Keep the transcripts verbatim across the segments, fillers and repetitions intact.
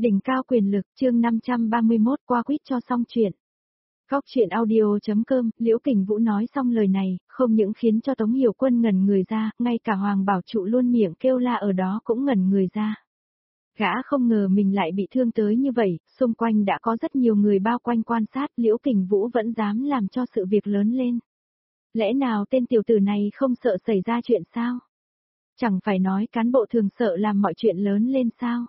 Đỉnh cao quyền lực, chương năm trăm ba mươi mốt, qua quýt cho xong chuyện. Góc chuyện audio.com, Liễu Kình Vũ nói xong lời này, không những khiến cho Tống Hiểu Quân ngẩn người ra, ngay cả Hoàng Bảo Trụ luôn miệng kêu la ở đó cũng ngẩn người ra. Gã không ngờ mình lại bị thương tới như vậy, xung quanh đã có rất nhiều người bao quanh quan sát, Liễu Kình Vũ vẫn dám làm cho sự việc lớn lên. Lẽ nào tên tiểu tử này không sợ xảy ra chuyện sao? Chẳng phải nói cán bộ thường sợ làm mọi chuyện lớn lên sao?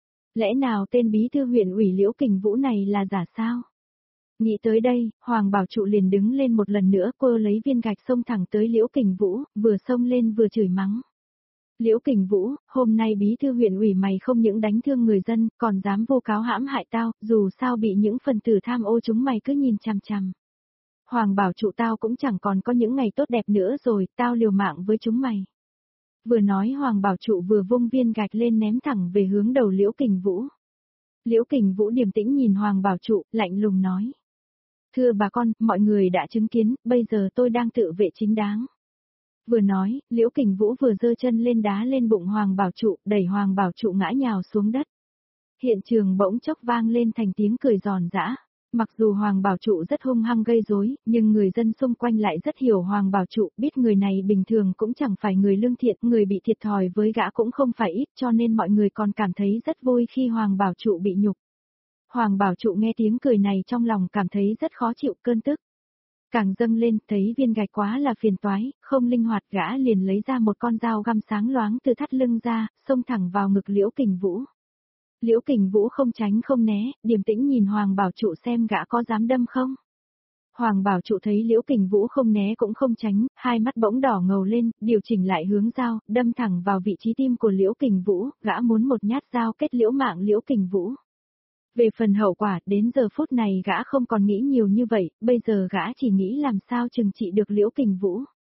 Lẽ nào tên bí thư huyện ủy Liễu Kình Vũ này là giả sao? Nghĩ tới đây, Hoàng Bảo Trụ liền đứng lên một lần nữa, quơ lấy viên gạch xông thẳng tới Liễu Kình Vũ, vừa xông lên vừa chửi mắng. Liễu Kình Vũ, hôm nay bí thư huyện ủy mày không những đánh thương người dân, còn dám vô cáo hãm hại tao, dù sao bị những phần tử tham ô chúng mày cứ nhìn chằm chằm. Hoàng Bảo Trụ, tao cũng chẳng còn có những ngày tốt đẹp nữa rồi, tao liều mạng với chúng mày. Vừa nói Hoàng Bảo Trụ vừa vung viên gạch lên ném thẳng về hướng đầu Liễu Kình Vũ. Liễu Kình Vũ điềm tĩnh nhìn Hoàng Bảo Trụ, lạnh lùng nói. Thưa bà con, mọi người đã chứng kiến, bây giờ tôi đang tự vệ chính đáng. Vừa nói, Liễu Kình Vũ vừa giơ chân lên đá lên bụng Hoàng Bảo Trụ, đẩy Hoàng Bảo Trụ ngã nhào xuống đất. Hiện trường bỗng chốc vang lên thành tiếng cười giòn giã. Mặc dù Hoàng Bảo Trụ rất hung hăng gây rối, nhưng người dân xung quanh lại rất hiểu Hoàng Bảo Trụ, biết người này bình thường cũng chẳng phải người lương thiện, người bị thiệt thòi với gã cũng không phải ít, cho nên mọi người còn cảm thấy rất vui khi Hoàng Bảo Trụ bị nhục. Hoàng Bảo Trụ nghe tiếng cười này trong lòng cảm thấy rất khó chịu, cơn tức càng dâng lên, thấy viên gạch quá là phiền toái, không linh hoạt, gã liền lấy ra một con dao găm sáng loáng từ thắt lưng ra, xông thẳng vào ngực Liễu Kình Vũ. Liễu Kình Vũ không tránh không né, điềm tĩnh nhìn Hoàng Bảo Trụ xem gã có dám đâm không. Hoàng Bảo Trụ thấy Liễu Kình Vũ không né cũng không tránh, hai mắt bỗng đỏ ngầu lên, điều chỉnh lại hướng dao, đâm thẳng vào vị trí tim của Liễu Kình Vũ, gã muốn một nhát dao kết liễu mạng Liễu Kình Vũ. Về phần hậu quả, đến giờ phút này gã không còn nghĩ nhiều như vậy, bây giờ gã chỉ nghĩ làm sao trừng trị được Liễu Kình Vũ.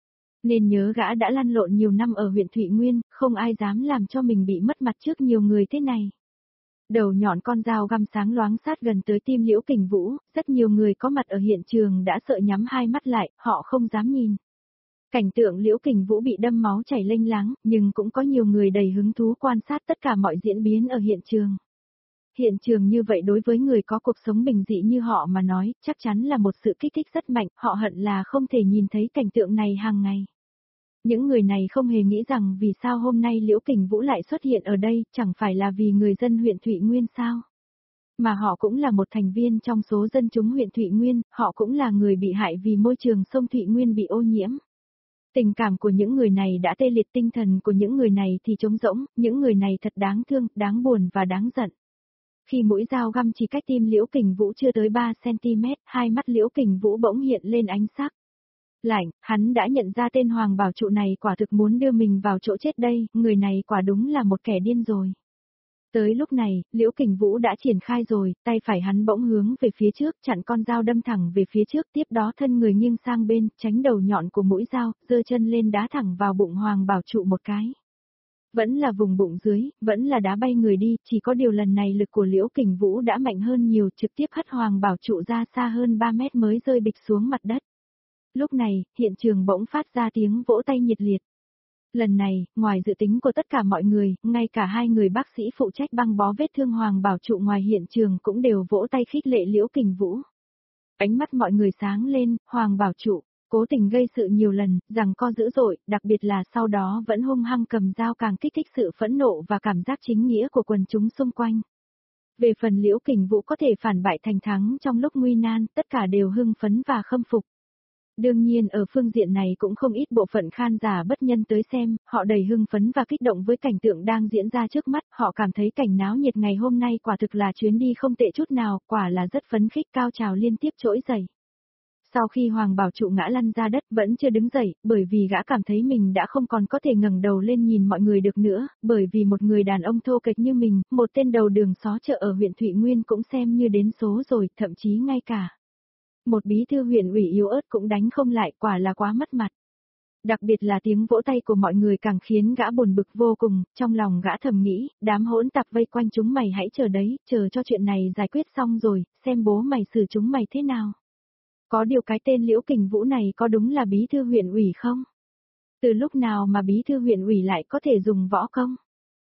Nên nhớ gã đã lăn lộn nhiều năm ở huyện Thụy Nguyên, không ai dám làm cho mình bị mất mặt trước nhiều người thế này. Đầu nhọn con dao găm sáng loáng sát gần tới tim Liễu Kình Vũ, rất nhiều người có mặt ở hiện trường đã sợ nhắm hai mắt lại, họ không dám nhìn. Cảnh tượng Liễu Kình Vũ bị đâm máu chảy lênh láng, nhưng cũng có nhiều người đầy hứng thú quan sát tất cả mọi diễn biến ở hiện trường. Hiện trường như vậy đối với người có cuộc sống bình dị như họ mà nói, chắc chắn là một sự kích thích rất mạnh, họ hận là không thể nhìn thấy cảnh tượng này hàng ngày. Những người này không hề nghĩ rằng vì sao hôm nay Liễu Kình Vũ lại xuất hiện ở đây, chẳng phải là vì người dân huyện Thụy Nguyên sao? Mà họ cũng là một thành viên trong số dân chúng huyện Thụy Nguyên, họ cũng là người bị hại vì môi trường sông Thụy Nguyên bị ô nhiễm. Tình cảm của những người này đã tê liệt, tinh thần của những người này thì trống rỗng, những người này thật đáng thương, đáng buồn và đáng giận. Khi mũi dao găm chỉ cách tim Liễu Kình Vũ chưa tới ba xăng-ti-mét, hai mắt Liễu Kình Vũ bỗng hiện lên ánh sắc. Lạnh, hắn đã nhận ra tên Hoàng Bảo Trụ này quả thực muốn đưa mình vào chỗ chết đây, người này quả đúng là một kẻ điên rồi. Tới lúc này, Liễu Kình Vũ đã triển khai rồi, tay phải hắn bỗng hướng về phía trước, chặn con dao đâm thẳng về phía trước, tiếp đó thân người nghiêng sang bên, tránh đầu nhọn của mũi dao, giơ chân lên đá thẳng vào bụng Hoàng Bảo Trụ một cái. Vẫn là vùng bụng dưới, vẫn là đá bay người đi, chỉ có điều lần này lực của Liễu Kình Vũ đã mạnh hơn nhiều, trực tiếp hất Hoàng Bảo Trụ ra xa hơn ba mét mới rơi bịch xuống mặt đất. Lúc này, hiện trường bỗng phát ra tiếng vỗ tay nhiệt liệt. Lần này, ngoài dự tính của tất cả mọi người, ngay cả hai người bác sĩ phụ trách băng bó vết thương Hoàng Bảo Trụ ngoài hiện trường cũng đều vỗ tay khích lệ Liễu Kình Vũ. Ánh mắt mọi người sáng lên, Hoàng Bảo Trụ cố tình gây sự nhiều lần, giằng co dữ dội, đặc biệt là sau đó vẫn hung hăng cầm dao càng kích thích sự phẫn nộ và cảm giác chính nghĩa của quần chúng xung quanh. Về phần Liễu Kình Vũ có thể phản bại thành thắng trong lúc nguy nan, tất cả đều hưng phấn và khâm phục. Đương nhiên ở phương diện này cũng không ít bộ phận khan giả bất nhân tới xem, họ đầy hưng phấn và kích động với cảnh tượng đang diễn ra trước mắt, họ cảm thấy cảnh náo nhiệt ngày hôm nay quả thực là chuyến đi không tệ chút nào, quả là rất phấn khích, cao trào liên tiếp trỗi dậy. Sau khi Hoàng Bảo Trụ ngã lăn ra đất vẫn chưa đứng dậy, bởi vì gã cảm thấy mình đã không còn có thể ngẩng đầu lên nhìn mọi người được nữa, bởi vì một người đàn ông thô kệch như mình, một tên đầu đường xó chợ ở huyện Thụy Nguyên cũng xem như đến số rồi, thậm chí ngay cả một bí thư huyện ủy yếu ớt cũng đánh không lại, quả là quá mất mặt. Đặc biệt là tiếng vỗ tay của mọi người càng khiến gã buồn bực vô cùng, trong lòng gã thầm nghĩ, đám hỗn tạp vây quanh chúng mày hãy chờ đấy, chờ cho chuyện này giải quyết xong rồi, xem bố mày xử chúng mày thế nào. Có điều cái tên Liễu Kình Vũ này có đúng là bí thư huyện ủy không? Từ lúc nào mà bí thư huyện ủy lại có thể dùng võ công?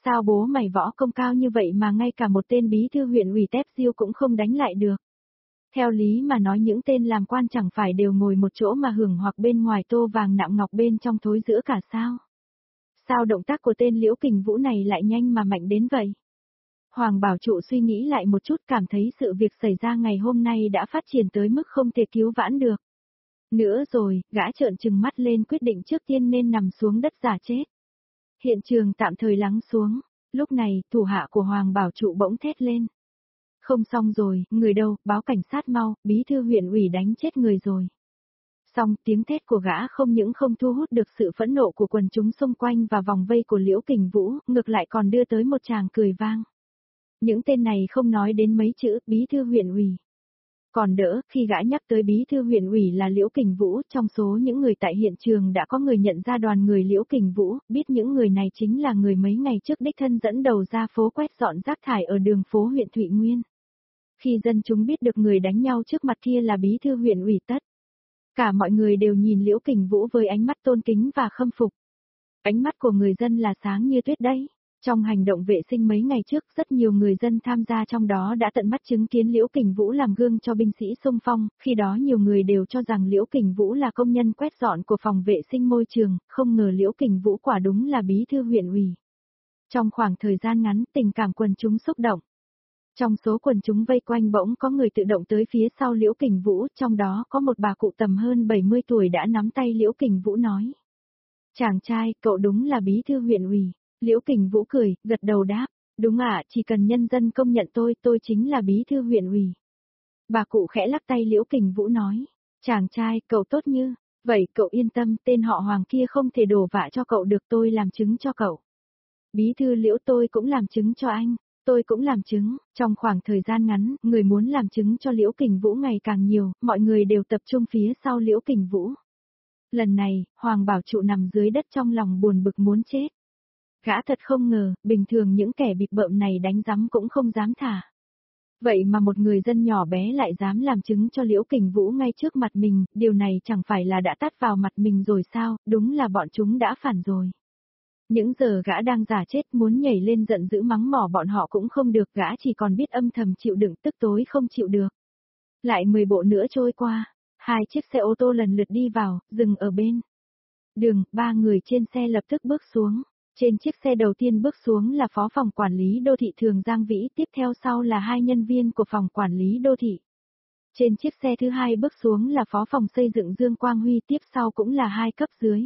Sao bố mày võ công cao như vậy mà ngay cả một tên bí thư huyện ủy tép diêu cũng không đánh lại được. Theo lý mà nói những tên làm quan chẳng phải đều ngồi một chỗ mà hưởng hoặc bên ngoài tô vàng nạm ngọc bên trong thối giữa cả sao? Sao động tác của tên Liễu Kình Vũ này lại nhanh mà mạnh đến vậy? Hoàng Bảo Trụ suy nghĩ lại một chút, cảm thấy sự việc xảy ra ngày hôm nay đã phát triển tới mức không thể cứu vãn được. Nữa rồi, gã trợn trừng mắt lên quyết định trước tiên nên nằm xuống đất giả chết. Hiện trường tạm thời lắng xuống, lúc này thủ hạ của Hoàng Bảo Trụ bỗng thét lên. Không xong rồi, người đâu, báo cảnh sát mau, bí thư huyện ủy đánh chết người rồi. Xong, tiếng thét của gã không những không thu hút được sự phẫn nộ của quần chúng xung quanh và vòng vây của Liễu Kình Vũ, ngược lại còn đưa tới một tràng cười vang. Những tên này không nói đến mấy chữ bí thư huyện ủy. Còn đỡ, khi gã nhắc tới bí thư huyện ủy là Liễu Kình Vũ, trong số những người tại hiện trường đã có người nhận ra đoàn người Liễu Kình Vũ, biết những người này chính là người mấy ngày trước đích thân dẫn đầu ra phố quét dọn rác thải ở đường phố huyện Thụy Nguyên. Khi dân chúng biết được người đánh nhau trước mặt kia là bí thư huyện ủy tất, cả mọi người đều nhìn Liễu Kình Vũ với ánh mắt tôn kính và khâm phục. Ánh mắt của người dân là sáng như tuyết đấy. Trong hành động vệ sinh mấy ngày trước, rất nhiều người dân tham gia trong đó đã tận mắt chứng kiến Liễu Kình Vũ làm gương cho binh sĩ xung phong, khi đó nhiều người đều cho rằng Liễu Kình Vũ là công nhân quét dọn của phòng vệ sinh môi trường, không ngờ Liễu Kình Vũ quả đúng là bí thư huyện ủy. Trong khoảng thời gian ngắn, tình cảm quần chúng xúc động. Trong số quần chúng vây quanh bỗng có người tự động tới phía sau Liễu Kình Vũ, trong đó có một bà cụ tầm hơn bảy mươi tuổi đã nắm tay Liễu Kình Vũ nói. Chàng trai, cậu đúng là bí thư huyện ủy. Liễu Kình Vũ cười, gật đầu đáp, đúng ạ, chỉ cần nhân dân công nhận tôi, tôi chính là bí thư huyện ủy. Bà cụ khẽ lắc tay Liễu Kình Vũ nói, chàng trai, cậu tốt như, vậy cậu yên tâm, tên họ Hoàng kia không thể đổ vạ cho cậu được, tôi làm chứng cho cậu. Bí thư Liễu, tôi cũng làm chứng cho anh, tôi cũng làm chứng, trong khoảng thời gian ngắn, người muốn làm chứng cho Liễu Kình Vũ ngày càng nhiều, mọi người đều tập trung phía sau Liễu Kình Vũ. Lần này, Hoàng Bảo Trụ nằm dưới đất trong lòng buồn bực muốn chết. Gã thật không ngờ, bình thường những kẻ bịp bợm này đánh rắm cũng không dám thả. Vậy mà một người dân nhỏ bé lại dám làm chứng cho Liễu Kình Vũ ngay trước mặt mình, điều này chẳng phải là đã tát vào mặt mình rồi sao, đúng là bọn chúng đã phản rồi. Những giờ gã đang giả chết muốn nhảy lên giận dữ mắng mỏ bọn họ cũng không được, gã chỉ còn biết âm thầm chịu đựng tức tối không chịu được. Lại mười bộ nữa trôi qua, hai chiếc xe ô tô lần lượt đi vào, dừng ở bên đường, ba người trên xe lập tức bước xuống. Trên chiếc xe đầu tiên bước xuống là phó phòng quản lý đô thị Thường Giang Vĩ, tiếp theo sau là hai nhân viên của phòng quản lý đô thị. Trên chiếc xe thứ hai bước xuống là phó phòng xây dựng Dương Quang Huy, tiếp sau cũng là hai cấp dưới.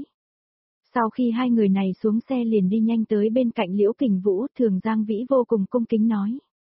Sau khi hai người này xuống xe liền đi nhanh tới bên cạnh Liễu Kình Vũ, Thường Giang Vĩ vô cùng cung kính nói.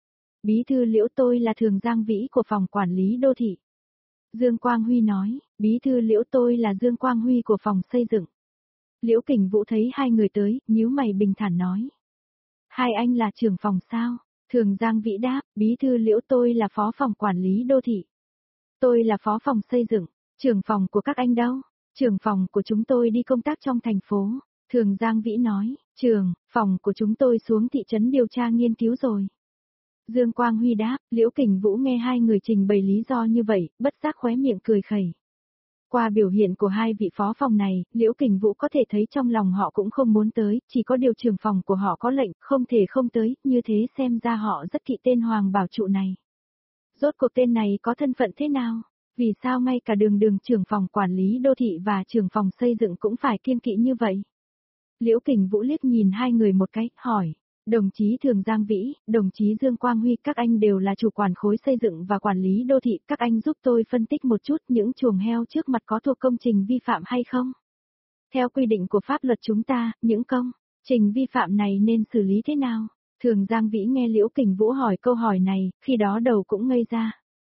Bí thư Liễu, tôi là Thường Giang Vĩ của phòng quản lý đô thị. Dương Quang Huy nói, bí thư Liễu, tôi là Dương Quang Huy của phòng xây dựng. Liễu Kình Vũ thấy hai người tới, nhíu mày bình thản nói. Hai anh là trưởng phòng sao? Thường Giang Vĩ đáp, bí thư Liễu, tôi là phó phòng quản lý đô thị. Tôi là phó phòng xây dựng, trưởng phòng của các anh đâu? Trưởng phòng của chúng tôi đi công tác trong thành phố. Thường Giang Vĩ nói, trưởng, phòng của chúng tôi xuống thị trấn điều tra nghiên cứu rồi. Dương Quang Huy đáp, Liễu Kình Vũ nghe hai người trình bày lý do như vậy, bất giác khóe miệng cười khẩy. Qua biểu hiện của hai vị phó phòng này, Liễu Kình Vũ có thể thấy trong lòng họ cũng không muốn tới, chỉ có điều trưởng phòng của họ có lệnh, không thể không tới, như thế xem ra họ rất kỵ tên Hoàng Bảo Trụ này. Rốt cuộc tên này có thân phận thế nào? Vì sao ngay cả đường đường trưởng phòng quản lý đô thị và trưởng phòng xây dựng cũng phải kiêng kỵ như vậy? Liễu Kình Vũ liếc nhìn hai người một cái, hỏi. Đồng chí Thường Giang Vĩ, đồng chí Dương Quang Huy, các anh đều là chủ quản khối xây dựng và quản lý đô thị, các anh giúp tôi phân tích một chút những chuồng heo trước mặt có thuộc công trình vi phạm hay không? Theo quy định của pháp luật chúng ta, những công trình vi phạm này nên xử lý thế nào? Thường Giang Vĩ nghe Liễu Kình Vũ hỏi câu hỏi này, khi đó đầu cũng ngây ra.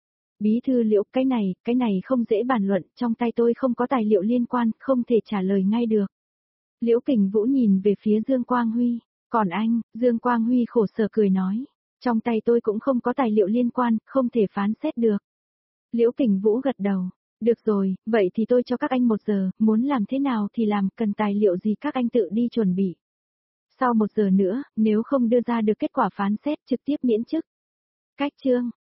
Bí thư Liễu, cái này, cái này không dễ bàn luận, trong tay tôi không có tài liệu liên quan, không thể trả lời ngay được. Liễu Kình Vũ nhìn về phía Dương Quang Huy. Còn anh, Dương Quang Huy khổ sở cười nói, trong tay tôi cũng không có tài liệu liên quan, không thể phán xét được. Liễu Kình Vũ gật đầu, được rồi, vậy thì tôi cho các anh một giờ, muốn làm thế nào thì làm, cần tài liệu gì các anh tự đi chuẩn bị. Sau một giờ nữa, nếu không đưa ra được kết quả phán xét trực tiếp miễn chức. Cách chương